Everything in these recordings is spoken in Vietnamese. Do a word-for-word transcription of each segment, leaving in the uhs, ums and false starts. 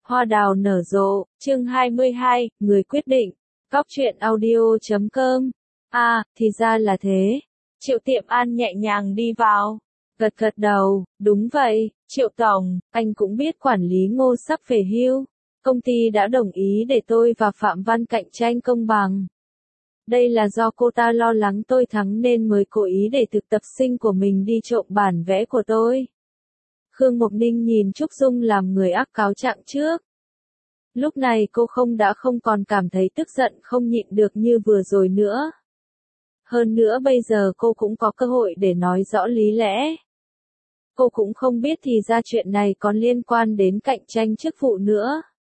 Hoa đào nở rộ, chương hai mươi hai, người quyết định. Góc truyện audio chấm com. À, thì ra là thế. Triệu Tiệm An nhẹ nhàng đi vào. Gật gật đầu, đúng vậy, Triệu Tổng, anh cũng biết quản lý Ngô sắp về hưu. Công ty đã đồng ý để tôi và Phạm Văn cạnh tranh công bằng. Đây là do cô ta lo lắng tôi thắng nên mới cố ý để thực tập sinh của mình đi trộm bản vẽ của tôi. Khương Mộc Ninh nhìn Trúc Dung làm người ác cáo trạng trước. Lúc này cô không đã không còn cảm thấy tức giận không nhịn được như vừa rồi nữa. Hơn nữa bây giờ cô cũng có cơ hội để nói rõ lý lẽ. Cô cũng không biết thì ra chuyện này còn liên quan đến cạnh tranh chức vụ nữa.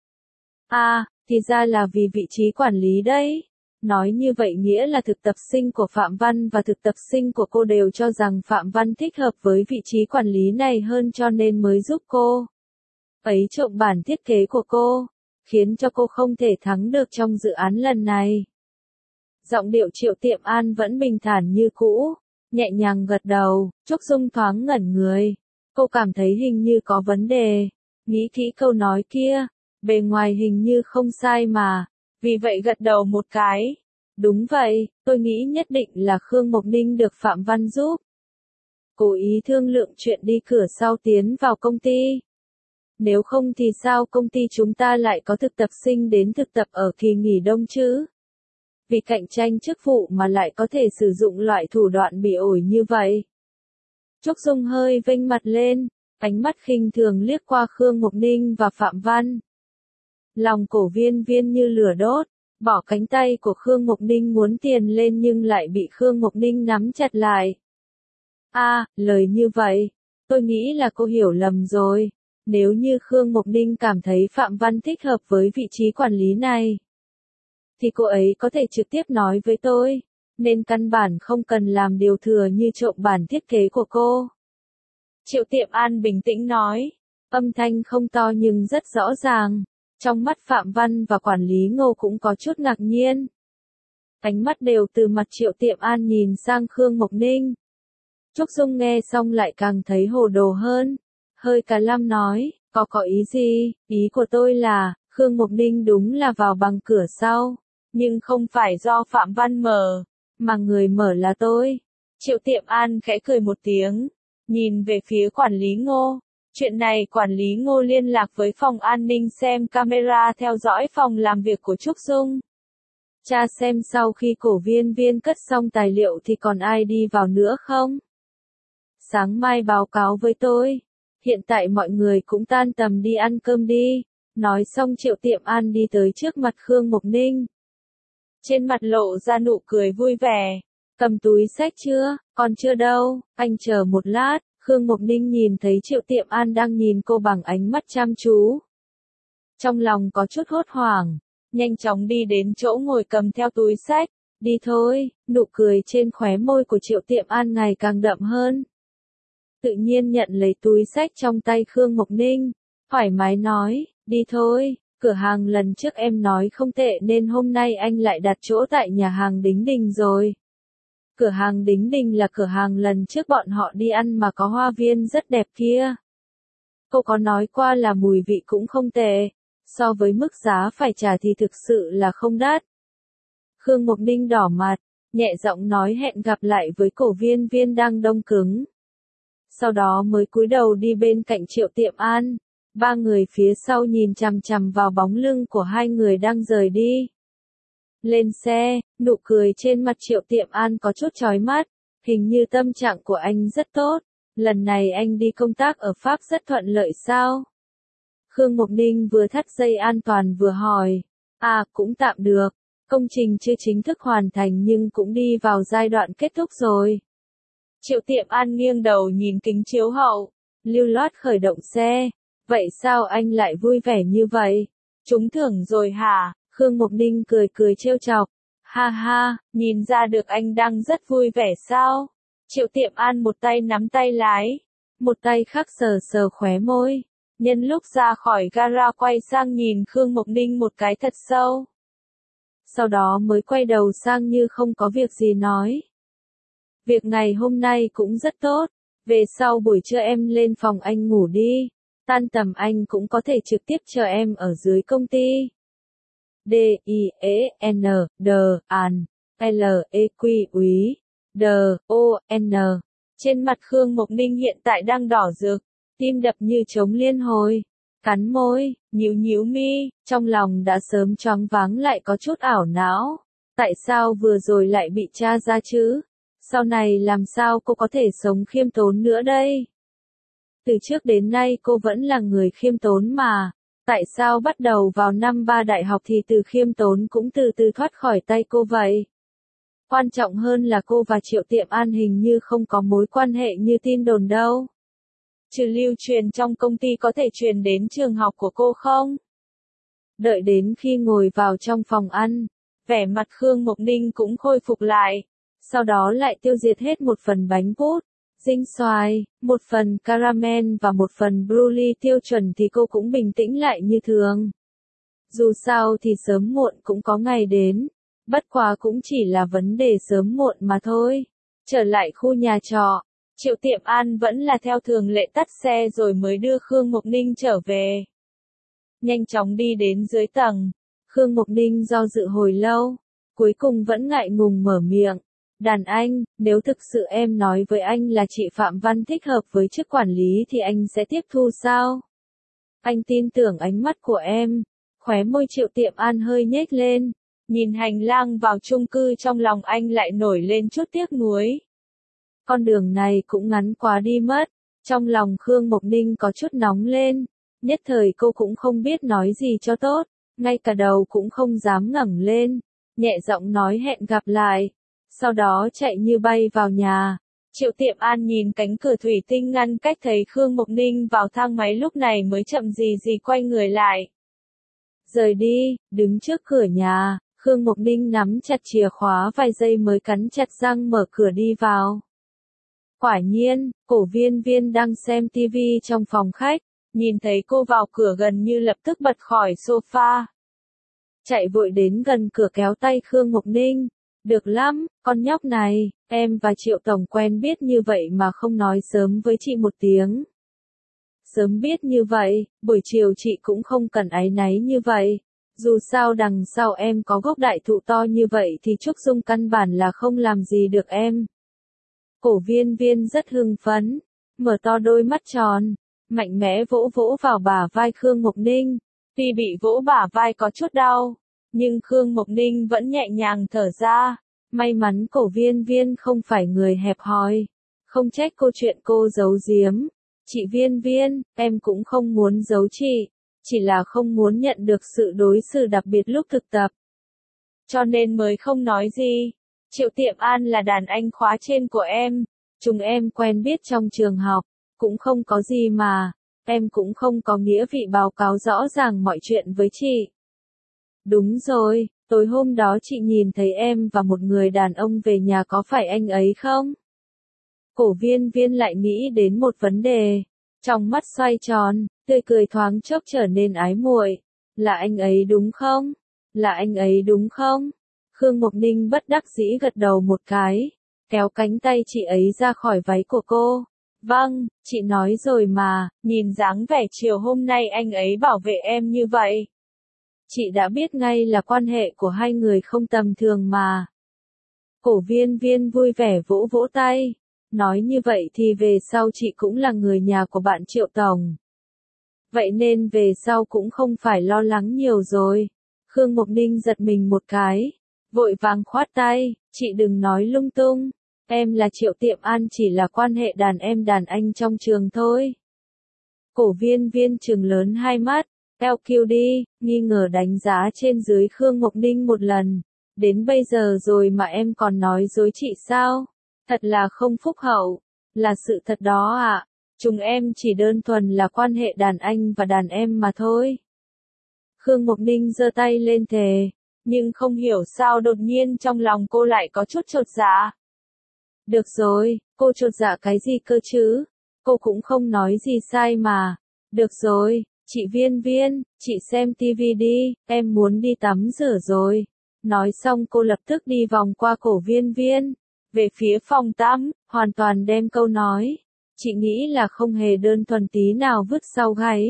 À, thì ra là vì vị trí quản lý đấy. Nói như vậy nghĩa là thực tập sinh của Phạm Văn và thực tập sinh của cô đều cho rằng Phạm Văn thích hợp với vị trí quản lý này hơn cho nên mới giúp cô ấy trộm bản thiết kế của cô, khiến cho cô không thể thắng được trong dự án lần này. Giọng điệu Triệu Tiệm An vẫn bình thản như cũ, nhẹ nhàng gật đầu. Trúc Dung thoáng ngẩn người. Cô cảm thấy hình như có vấn đề. Nghĩ kỹ câu nói kia, bề ngoài hình như không sai mà. Vì vậy gật đầu một cái. Đúng vậy, tôi nghĩ nhất định là Khương Mộc Ninh được Phạm Văn giúp. Cố ý thương lượng chuyện đi cửa sau tiến vào công ty. Nếu không thì sao công ty chúng ta lại có thực tập sinh đến thực tập ở kỳ nghỉ đông chứ? Vì cạnh tranh chức vụ mà lại có thể sử dụng loại thủ đoạn bị ổi như vậy. Trúc Dung hơi vênh mặt lên, ánh mắt khinh thường liếc qua Khương Mộc Ninh và Phạm Văn. Lòng cổ viên viên như lửa đốt, bỏ cánh tay của Khương Mộc Ninh muốn tiền lên nhưng lại bị Khương Mộc Ninh nắm chặt lại. À, lời như vậy, tôi nghĩ là cô hiểu lầm rồi. Nếu như Khương Mộc Ninh cảm thấy Phạm Văn thích hợp với vị trí quản lý này, thì cô ấy có thể trực tiếp nói với tôi, nên căn bản không cần làm điều thừa như trộm bản thiết kế của cô. Triệu Tiệm An bình tĩnh nói, âm thanh không to nhưng rất rõ ràng. Trong mắt Phạm Văn và quản lý Ngô cũng có chút ngạc nhiên. Ánh mắt đều từ mặt Triệu Tiệm An nhìn sang Khương Mộc Ninh. Trúc Dung nghe xong lại càng thấy hồ đồ hơn. Hơi cả lăm nói, có có ý gì? Ý của tôi là, Khương Mộc Ninh đúng là vào bằng cửa sau. Nhưng không phải do Phạm Văn mở, mà người mở là tôi. Triệu Tiệm An khẽ cười một tiếng, nhìn về phía quản lý Ngô. Chuyện này quản lý Ngô liên lạc với phòng an ninh xem camera theo dõi phòng làm việc của Trúc Dung. Cha xem sau khi cổ viên viên cất xong tài liệu thì còn ai đi vào nữa không? Sáng mai báo cáo với tôi. Hiện tại mọi người cũng tan tầm đi ăn cơm đi. Nói xong Triệu Tiệm An đi tới trước mặt Khương Mộc Ninh. Trên mặt lộ ra nụ cười vui vẻ. Cầm túi xách chưa? Còn chưa đâu, anh chờ một lát. Khương Mộc Ninh nhìn thấy Triệu Tiệm An đang nhìn cô bằng ánh mắt chăm chú. Trong lòng có chút hốt hoảng, nhanh chóng đi đến chỗ ngồi cầm theo túi xách. Đi thôi, nụ cười trên khóe môi của Triệu Tiệm An ngày càng đậm hơn. Tự nhiên nhận lấy túi xách trong tay Khương Mộc Ninh, thoải mái nói, đi thôi, cửa hàng lần trước em nói không tệ nên hôm nay anh lại đặt chỗ tại nhà hàng Đính Đình rồi. Cửa hàng Đính Đình là cửa hàng lần trước bọn họ đi ăn mà có hoa viên rất đẹp kia. Cô có nói qua là mùi vị cũng không tệ, so với mức giá phải trả thì thực sự là không đắt. Khương Mộc Ninh đỏ mặt, nhẹ giọng nói hẹn gặp lại với cổ viên viên đang đông cứng. Sau đó mới cúi đầu đi bên cạnh Triệu Tiệm An. Ba người phía sau nhìn chằm chằm vào bóng lưng của hai người đang rời đi. Lên xe, nụ cười trên mặt Triệu Tiệm An có chút chói mắt, hình như tâm trạng của anh rất tốt. Lần này anh đi công tác ở Pháp rất thuận lợi sao? Khương Mộc Ninh vừa thắt dây an toàn vừa hỏi. À, cũng tạm được. Công trình chưa chính thức hoàn thành nhưng cũng đi vào giai đoạn kết thúc rồi. Triệu Tiệm An nghiêng đầu nhìn kính chiếu hậu, lưu loát khởi động xe. Vậy sao anh lại vui vẻ như vậy? Trúng thưởng rồi hả? Khương Mộc Ninh cười cười trêu chọc. Ha ha, nhìn ra được anh đang rất vui vẻ sao? Triệu Tiệm An một tay nắm tay lái, một tay khác sờ sờ khóe môi. Nhân lúc ra khỏi gara quay sang nhìn Khương Mộc Ninh một cái thật sâu. Sau đó mới quay đầu sang như không có việc gì nói. Việc ngày hôm nay cũng rất tốt. Về sau buổi trưa em lên phòng anh ngủ đi. Tan tầm anh cũng có thể trực tiếp chờ em ở dưới công ty. D, I, E, N, D, An, L, E, Q, úy, D, O, N. Trên mặt Khương Mộc Ninh hiện tại đang đỏ rực, tim đập như trống liên hồi, cắn môi, nhíu nhíu mi, trong lòng đã sớm choáng váng lại có chút ảo não. Tại sao vừa rồi lại bị tra ra chứ? Sau này làm sao cô có thể sống khiêm tốn nữa đây? Từ trước đến nay cô vẫn là người khiêm tốn mà. Tại sao bắt đầu vào năm ba đại học thì từ khiêm tốn cũng từ từ thoát khỏi tay cô vậy? Quan trọng hơn là cô và Triệu Tiệm An hình như không có mối quan hệ như tin đồn đâu. Trừ lưu truyền trong công ty có thể truyền đến trường học của cô không? Đợi đến khi ngồi vào trong phòng ăn, vẻ mặt Khương Mộc Ninh cũng khôi phục lại. Sau đó lại tiêu diệt hết một phần bánh bút, dinh xoài, một phần caramel và một phần brulee tiêu chuẩn thì cô cũng bình tĩnh lại như thường. Dù sao thì sớm muộn cũng có ngày đến, bất quá cũng chỉ là vấn đề sớm muộn mà thôi. Trở lại khu nhà trọ, Triệu Tiệm An vẫn là theo thường lệ tắt xe rồi mới đưa Khương Mộc Ninh trở về. Nhanh chóng đi đến dưới tầng, Khương Mộc Ninh do dự hồi lâu, cuối cùng vẫn ngại ngùng mở miệng. Đàn anh, nếu thực sự em nói với anh là chị Phạm Văn thích hợp với chức quản lý thì anh sẽ tiếp thu sao? Anh tin tưởng ánh mắt của em. Khóe môi Triệu Tiệm An hơi nhếch lên, nhìn hành lang vào chung cư trong lòng anh lại nổi lên chút tiếc nuối. Con đường này cũng ngắn quá đi mất, trong lòng Khương Mộc Ninh có chút nóng lên, nhất thời cô cũng không biết nói gì cho tốt, ngay cả đầu cũng không dám ngẩng lên, nhẹ giọng nói hẹn gặp lại. Sau đó chạy như bay vào nhà. Triệu Tiệm An nhìn cánh cửa thủy tinh ngăn cách thấy Khương Mộc Ninh vào thang máy lúc này mới chậm gì gì quay người lại. Rời đi, đứng trước cửa nhà, Khương Mộc Ninh nắm chặt chìa khóa vài giây mới cắn chặt răng mở cửa đi vào. Quả nhiên, Cổ Viên Viên đang xem tivi trong phòng khách, nhìn thấy cô vào cửa gần như lập tức bật khỏi sofa. Chạy vội đến gần cửa kéo tay Khương Mộc Ninh. Được lắm, con nhóc này, em và Triệu Tổng quen biết như vậy mà không nói sớm với chị một tiếng. Sớm biết như vậy, buổi chiều chị cũng không cần áy náy như vậy. Dù sao đằng sau em có gốc đại thụ to như vậy thì Trúc Dung căn bản là không làm gì được em. Cổ Viên Viên rất hưng phấn, mở to đôi mắt tròn, mạnh mẽ vỗ vỗ vào bả vai Khương Mộc Ninh. Tuy bị vỗ bả vai có chút đau, nhưng Khương Mộc Ninh vẫn nhẹ nhàng thở ra. May mắn Cổ Viên Viên không phải người hẹp hòi. Không trách cô chuyện cô giấu giếm. Chị Viên Viên, em cũng không muốn giấu chị. Chỉ là không muốn nhận được sự đối xử đặc biệt lúc thực tập. Cho nên mới không nói gì. Triệu Tiệm An là đàn anh khóa trên của em. Chúng em quen biết trong trường học. Cũng không có gì mà. Em cũng không có nghĩa vị báo cáo rõ ràng mọi chuyện với chị. Đúng rồi, tối hôm đó chị nhìn thấy em và một người đàn ông về nhà có phải anh ấy không? Cổ Viên Viên lại nghĩ đến một vấn đề. Trong mắt xoay tròn, tươi cười thoáng chốc trở nên ái muội. Là anh ấy đúng không? Là anh ấy đúng không? Khương Mộc Ninh bất đắc dĩ gật đầu một cái, kéo cánh tay chị ấy ra khỏi váy của cô. Vâng, chị nói rồi mà, nhìn dáng vẻ chiều hôm nay anh ấy bảo vệ em như vậy. Chị đã biết ngay là quan hệ của hai người không tầm thường mà. Cổ Viên Viên vui vẻ vỗ vỗ tay. Nói như vậy thì về sau chị cũng là người nhà của bạn Triệu Tổng. Vậy nên về sau cũng không phải lo lắng nhiều rồi. Khương Mộc Ninh giật mình một cái, vội vàng khoát tay, chị đừng nói lung tung. Em là Triệu Tiệm An chỉ là quan hệ đàn em đàn anh trong trường thôi. Cổ Viên Viên trừng lớn hai mắt. lờ quy đi, nghi ngờ đánh giá trên dưới Khương Mộc Ninh một lần. Đến bây giờ rồi mà em còn nói dối chị sao? Thật là không phúc hậu. Là sự thật đó ạ. À. Chúng em chỉ đơn thuần là quan hệ đàn anh và đàn em mà thôi. Khương Mộc Ninh giơ tay lên thề. Nhưng không hiểu sao đột nhiên trong lòng cô lại có chút chột dạ. Được rồi, cô chột dạ cái gì cơ chứ? Cô cũng không nói gì sai mà. Được rồi. Chị Viên Viên, chị xem tivi đi, em muốn đi tắm rửa rồi. Nói xong cô lập tức đi vòng qua Cổ Viên Viên, về phía phòng tắm, hoàn toàn đem câu nói Chị nghĩ là không hề đơn thuần tí nào vứt sau gáy.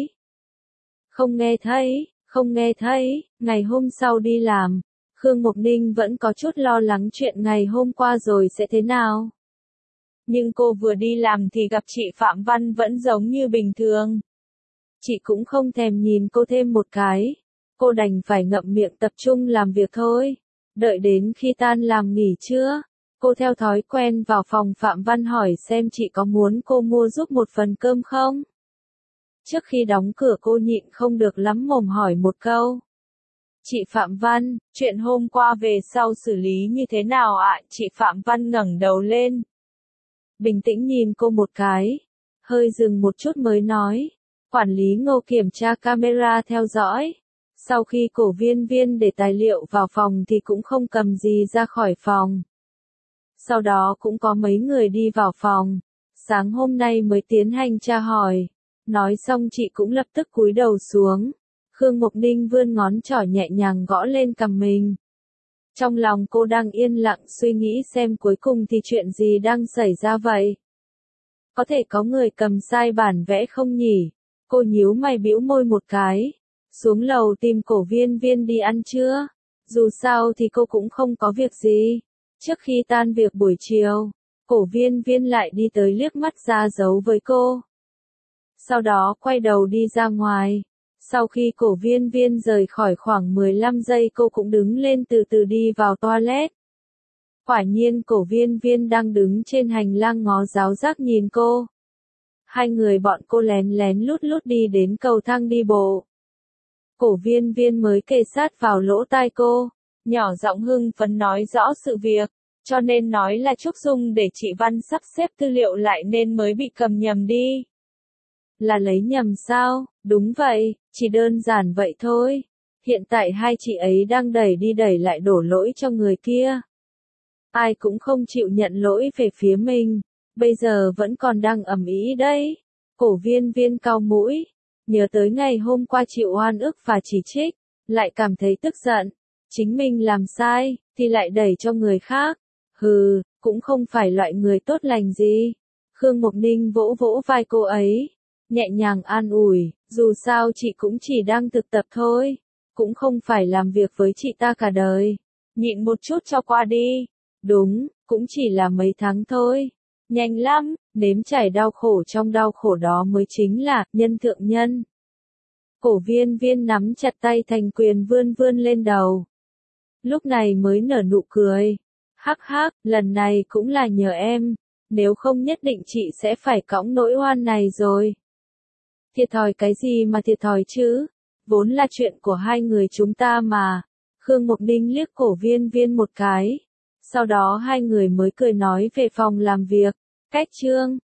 Không nghe thấy, không nghe thấy, ngày hôm sau đi làm, Khương Mộc Ninh vẫn có chút lo lắng chuyện ngày hôm qua rồi sẽ thế nào. Nhưng cô vừa đi làm thì gặp chị Phạm Văn vẫn giống như bình thường. Chị cũng không thèm nhìn cô thêm một cái. Cô đành phải ngậm miệng tập trung làm việc thôi. Đợi đến khi tan làm nghỉ trưa, cô theo thói quen vào phòng Phạm Văn hỏi xem chị có muốn cô mua giúp một phần cơm không. Trước khi đóng cửa cô nhịn không được lắm mồm hỏi một câu. Chị Phạm Văn, chuyện hôm qua về sau xử lý như thế nào ạ? Chị Phạm Văn ngẩng đầu lên. Bình tĩnh nhìn cô một cái. Hơi dừng một chút mới nói. Quản lý Ngô kiểm tra camera theo dõi. Sau khi Cổ Viên Viên để tài liệu vào phòng thì cũng không cầm gì ra khỏi phòng. Sau đó cũng có mấy người đi vào phòng. Sáng hôm nay mới tiến hành tra hỏi. Nói xong chị cũng lập tức cúi đầu xuống. Khương Mộc Ninh vươn ngón trỏ nhẹ nhàng gõ lên cằm mình. Trong lòng cô đang yên lặng suy nghĩ xem cuối cùng thì chuyện gì đang xảy ra vậy. Có thể có người cầm sai bản vẽ không nhỉ? Cô nhíu mày bĩu môi một cái. Xuống lầu tìm Cổ Viên Viên đi ăn trưa. Dù sao thì cô cũng không có việc gì. Trước khi tan việc buổi chiều, Cổ Viên Viên lại đi tới liếc mắt ra dấu với cô. Sau đó quay đầu đi ra ngoài. Sau khi Cổ Viên Viên rời khỏi khoảng mười lăm giây cô cũng đứng lên từ từ đi vào toilet. Quả nhiên Cổ Viên Viên đang đứng trên hành lang ngó giáo giác nhìn cô. Hai người bọn cô lén lén lút lút đi đến cầu thang đi bộ. Cổ Viên Viên mới kề sát vào lỗ tai cô, nhỏ giọng hưng phấn nói rõ sự việc, cho nên nói là Trúc Dung để chị Văn sắp xếp tư liệu lại nên mới bị cầm nhầm đi. Là lấy nhầm sao? Đúng vậy, chỉ đơn giản vậy thôi. Hiện tại hai chị ấy đang đẩy đi đẩy lại đổ lỗi cho người kia. Ai cũng không chịu nhận lỗi về phía mình, bây giờ vẫn còn đang ầm ĩ đấy. Cổ Viên Viên cau mũi, nhớ tới ngày hôm qua chịu oan ức và chỉ trích, lại cảm thấy tức giận. Chính mình làm sai, thì lại đẩy cho người khác. Hừ, cũng không phải loại người tốt lành gì. Khương Mộc Ninh vỗ vỗ vai cô ấy, nhẹ nhàng an ủi, dù sao chị cũng chỉ đang thực tập thôi, cũng không phải làm việc với chị ta cả đời. Nhịn một chút cho qua đi. Đúng, cũng chỉ là mấy tháng thôi. Nhanh lắm, nếm trải đau khổ trong đau khổ đó mới chính là nhân thượng nhân. Cổ Viên Viên nắm chặt tay thành quyền vươn vươn lên đầu. Lúc này mới nở nụ cười. Hắc hắc, lần này cũng là nhờ em, nếu không nhất định chị sẽ phải cõng nỗi oan này rồi. Thiệt thòi cái gì mà thiệt thòi chứ, vốn là chuyện của hai người chúng ta mà. Khương Mộc Ninh liếc Cổ Viên Viên một cái. Sau đó hai người mới cười nói về phòng làm việc. Cách chương